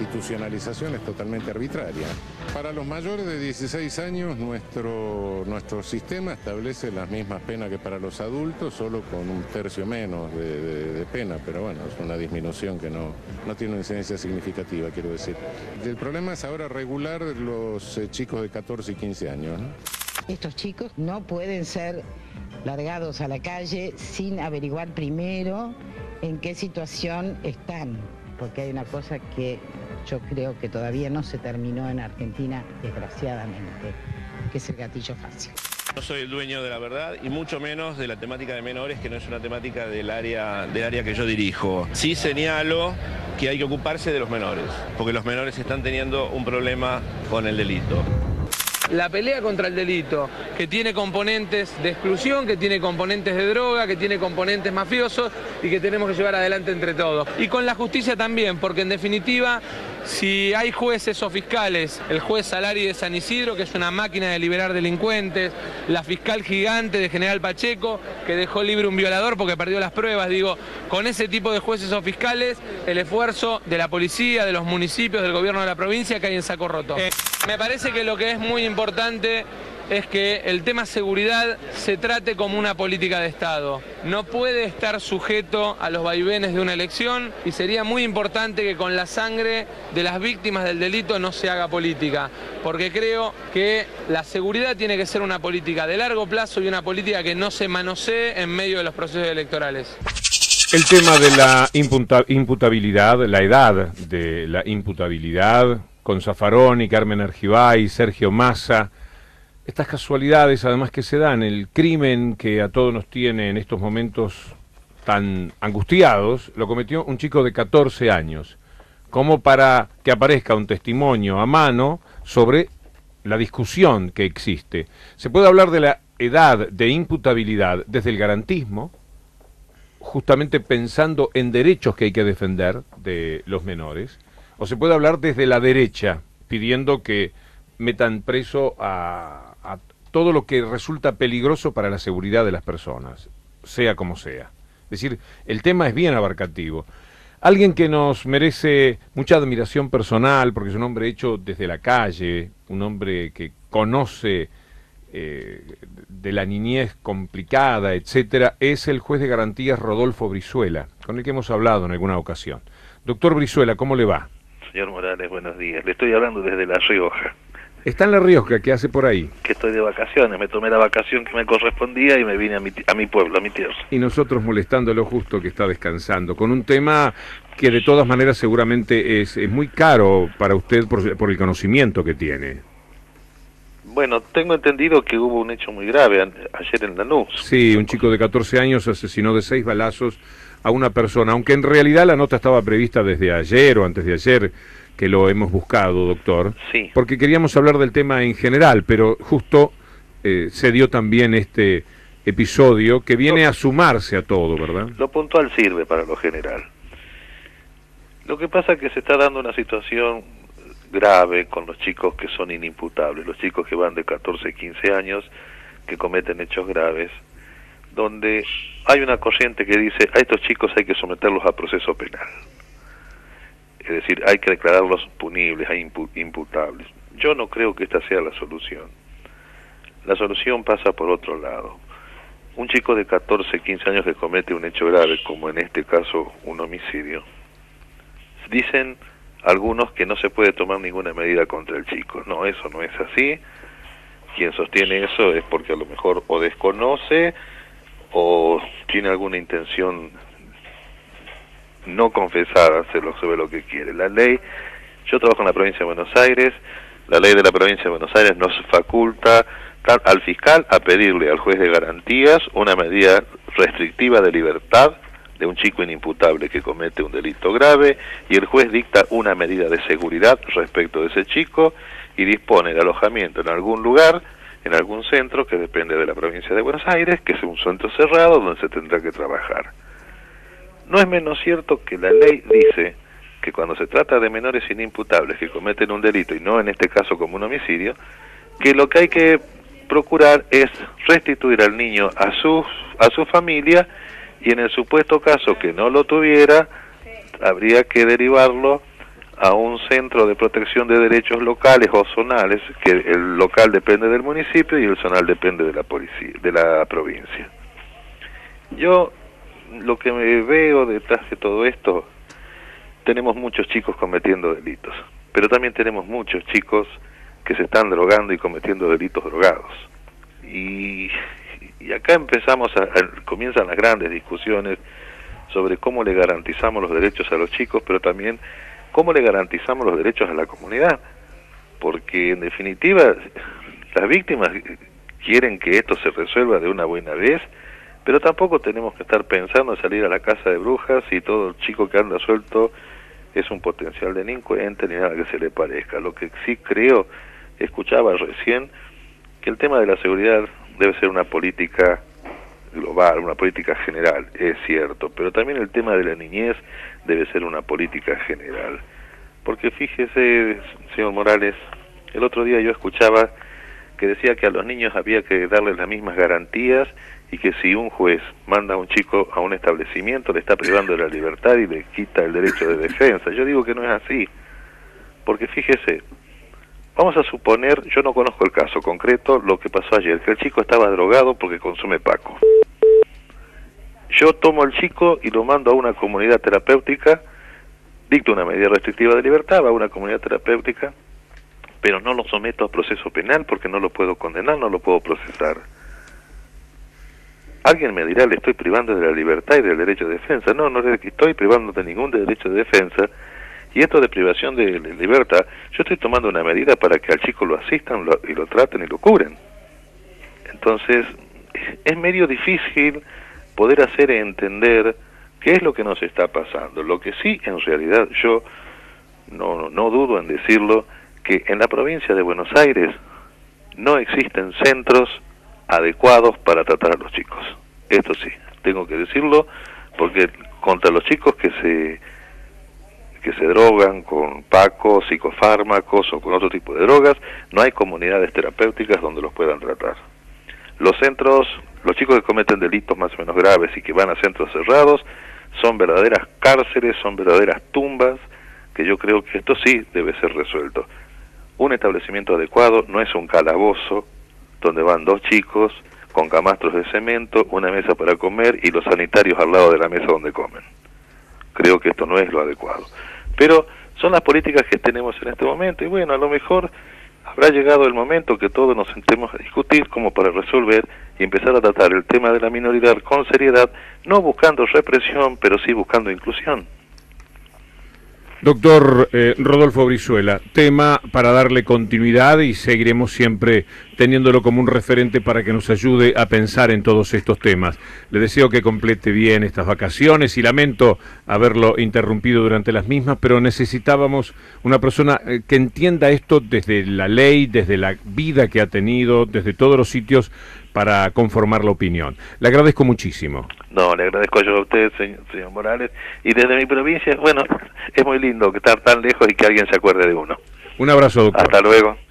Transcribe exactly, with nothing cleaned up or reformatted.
institucionalización es totalmente arbitraria. Para los mayores de dieciséis años, nuestro, nuestro sistema establece las mismas penas que para los adultos, solo con un tercio menos de, de, de pena, pero bueno, es una disminución que no, no tiene una incidencia significativa, quiero decir. El problema es ahora regular los eh, chicos de catorce y quince años, ¿no? Estos chicos no pueden ser largados a la calle sin averiguar primero en qué situación están, porque hay una cosa que yo creo que todavía no se terminó en Argentina, desgraciadamente, que es el gatillo fácil. No soy el dueño de la verdad y mucho menos de la temática de menores, que no es una temática del área, del área que yo dirijo. Sí señalo que hay que ocuparse de los menores, porque los menores están teniendo un problema con el delito. La pelea contra el delito, que tiene componentes de exclusión, que tiene componentes de droga, que tiene componentes mafiosos y que tenemos que llevar adelante entre todos. Y con la justicia también, porque en definitiva, si hay jueces o fiscales, el juez Salari de San Isidro, que es una máquina de liberar delincuentes, la fiscal gigante de General Pacheco, que dejó libre un violador porque perdió las pruebas, digo, con ese tipo de jueces o fiscales, el esfuerzo de la policía, de los municipios, del gobierno de la provincia, que hay en saco roto. Eh, me parece que lo que es muy importante es que el tema seguridad se trate como una política de Estado. No puede estar sujeto a los vaivenes de una elección y sería muy importante que con la sangre de las víctimas del delito no se haga política, porque creo que la seguridad tiene que ser una política de largo plazo y una política que no se manosee en medio de los procesos electorales. El tema de la imputa- imputabilidad, la edad de la imputabilidad, con Zaffaroni, Carmen Argibay, Sergio Massa, estas casualidades además que se dan, el crimen que a todos nos tiene en estos momentos tan angustiados, lo cometió un chico de catorce años, como para que aparezca un testimonio a mano sobre la discusión que existe. Se puede hablar de la edad de imputabilidad desde el garantismo, justamente pensando en derechos que hay que defender de los menores, o se puede hablar desde la derecha, pidiendo que metan preso a, a todo lo que resulta peligroso para la seguridad de las personas, sea como sea. Es decir, el tema es bien abarcativo. Alguien que nos merece mucha admiración personal, porque es un hombre hecho desde la calle, un hombre que conoce eh, de la niñez complicada, etcétera, es el juez de garantías Rodolfo Brizuela, con el que hemos hablado en alguna ocasión. Doctor Brizuela, ¿cómo le va? Señor Morales, buenos días. Le estoy hablando desde La Rioja. Está en La Rioja, ¿qué hace por ahí? Que estoy de vacaciones, me tomé la vacación que me correspondía y me vine a mi, a mi pueblo, a mi tierra. Y nosotros molestándolo justo que está descansando, con un tema que de todas maneras seguramente es, es muy caro para usted por, por el conocimiento que tiene. Bueno, tengo entendido que hubo un hecho muy grave a, ayer en Lanús. Sí, un chico de catorce años asesinó de seis balazos a una persona, aunque en realidad la nota estaba prevista desde ayer o antes de ayer, que lo hemos buscado, doctor, sí, porque queríamos hablar del tema en general, pero justo eh, se dio también este episodio que viene a sumarse a todo, ¿verdad? Lo puntual sirve para lo general. Lo que pasa es que se está dando una situación grave con los chicos que son inimputables, los chicos que van de catorce, quince años, que cometen hechos graves, donde hay una corriente que dice, a estos chicos hay que someterlos a proceso penal. Es decir, hay que declararlos punibles, imputables. Yo no creo que esta sea la solución. La solución pasa por otro lado. Un chico de catorce, quince años que comete un hecho grave, como en este caso un homicidio, dicen algunos que no se puede tomar ninguna medida contra el chico. No, eso no es así. Quien sostiene eso es porque a lo mejor o desconoce o tiene alguna intención no confesada sobre lo que quiere. La ley, yo trabajo en la provincia de Buenos Aires, la ley de la provincia de Buenos Aires nos faculta al fiscal a pedirle al juez de garantías una medida restrictiva de libertad de un chico inimputable que comete un delito grave, y el juez dicta una medida de seguridad respecto de ese chico y dispone el alojamiento en algún lugar, en algún centro que depende de la provincia de Buenos Aires, que es un centro cerrado donde se tendrá que trabajar. No es menos cierto que la ley dice que cuando se trata de menores inimputables que cometen un delito, y no en este caso como un homicidio, que lo que hay que procurar es restituir al niño a su, a su familia, y en el supuesto caso que no lo tuviera, habría que derivarlo a un centro de protección de derechos locales o zonales, que el local depende del municipio y el zonal depende de la policía, de la provincia. Yo lo que me veo detrás de todo esto, tenemos muchos chicos cometiendo delitos, pero también tenemos muchos chicos que se están drogando y cometiendo delitos drogados. Y, y acá empezamos a, a, comienzan las grandes discusiones sobre cómo le garantizamos los derechos a los chicos, pero también cómo le garantizamos los derechos a la comunidad, porque en definitiva las víctimas quieren que esto se resuelva de una buena vez, pero tampoco tenemos que estar pensando en salir a la casa de brujas y todo chico que anda suelto es un potencial delincuente ni nada que se le parezca. Lo que sí creo, escuchaba recién, que el tema de la seguridad debe ser una política global, una política general, es cierto, pero también el tema de la niñez debe ser una política general. Porque fíjese, señor Morales, el otro día yo escuchaba que decía que a los niños había que darles las mismas garantías y que si un juez manda a un chico a un establecimiento le está privando de la libertad y le quita el derecho de defensa. Yo digo que no es así, porque fíjese, vamos a suponer, yo no conozco el caso concreto, lo que pasó ayer, que el chico estaba drogado porque consume Paco. Yo tomo al chico y lo mando a una comunidad terapéutica, dicto una medida restrictiva de libertad, va a una comunidad terapéutica, pero no lo someto a proceso penal porque no lo puedo condenar, no lo puedo procesar. Alguien me dirá, le estoy privando de la libertad y del derecho de defensa. No, no le estoy privando de ningún derecho de defensa. Y esto de privación de libertad, yo estoy tomando una medida para que al chico lo asistan lo, y lo traten y lo cubren. Entonces, es medio difícil poder hacer entender qué es lo que nos está pasando. Lo que sí, en realidad, yo no, no dudo en decirlo, que en la provincia de Buenos Aires no existen centros adecuados para tratar a los chicos. Esto sí, tengo que decirlo, porque contra los chicos que se que se drogan con Paco, psicofármacos o con otro tipo de drogas, no hay comunidades terapéuticas donde los puedan tratar. Los centros, los chicos que cometen delitos más o menos graves y que van a centros cerrados, son verdaderas cárceles, son verdaderas tumbas, que yo creo que esto sí debe ser resuelto. Un establecimiento adecuado no es un calabozo donde van dos chicos con camastros de cemento, una mesa para comer y los sanitarios al lado de la mesa donde comen. Creo que esto no es lo adecuado. Pero son las políticas que tenemos en este momento y bueno, a lo mejor habrá llegado el momento que todos nos sentemos a discutir como para resolver y empezar a tratar el tema de la minoridad con seriedad, no buscando represión, pero sí buscando inclusión. Doctor eh, Rodolfo Brizuela, tema para darle continuidad y seguiremos siempre teniéndolo como un referente para que nos ayude a pensar en todos estos temas. Le deseo que complete bien estas vacaciones y lamento haberlo interrumpido durante las mismas, pero necesitábamos una persona eh, que entienda esto desde la ley, desde la vida que ha tenido, desde todos los sitios para conformar la opinión. Le agradezco muchísimo. No, le agradezco yo a usted, señor, señor Morales, y desde mi provincia, bueno, es muy lindo que estar tan lejos y que alguien se acuerde de uno. Un abrazo, doctor. Hasta luego.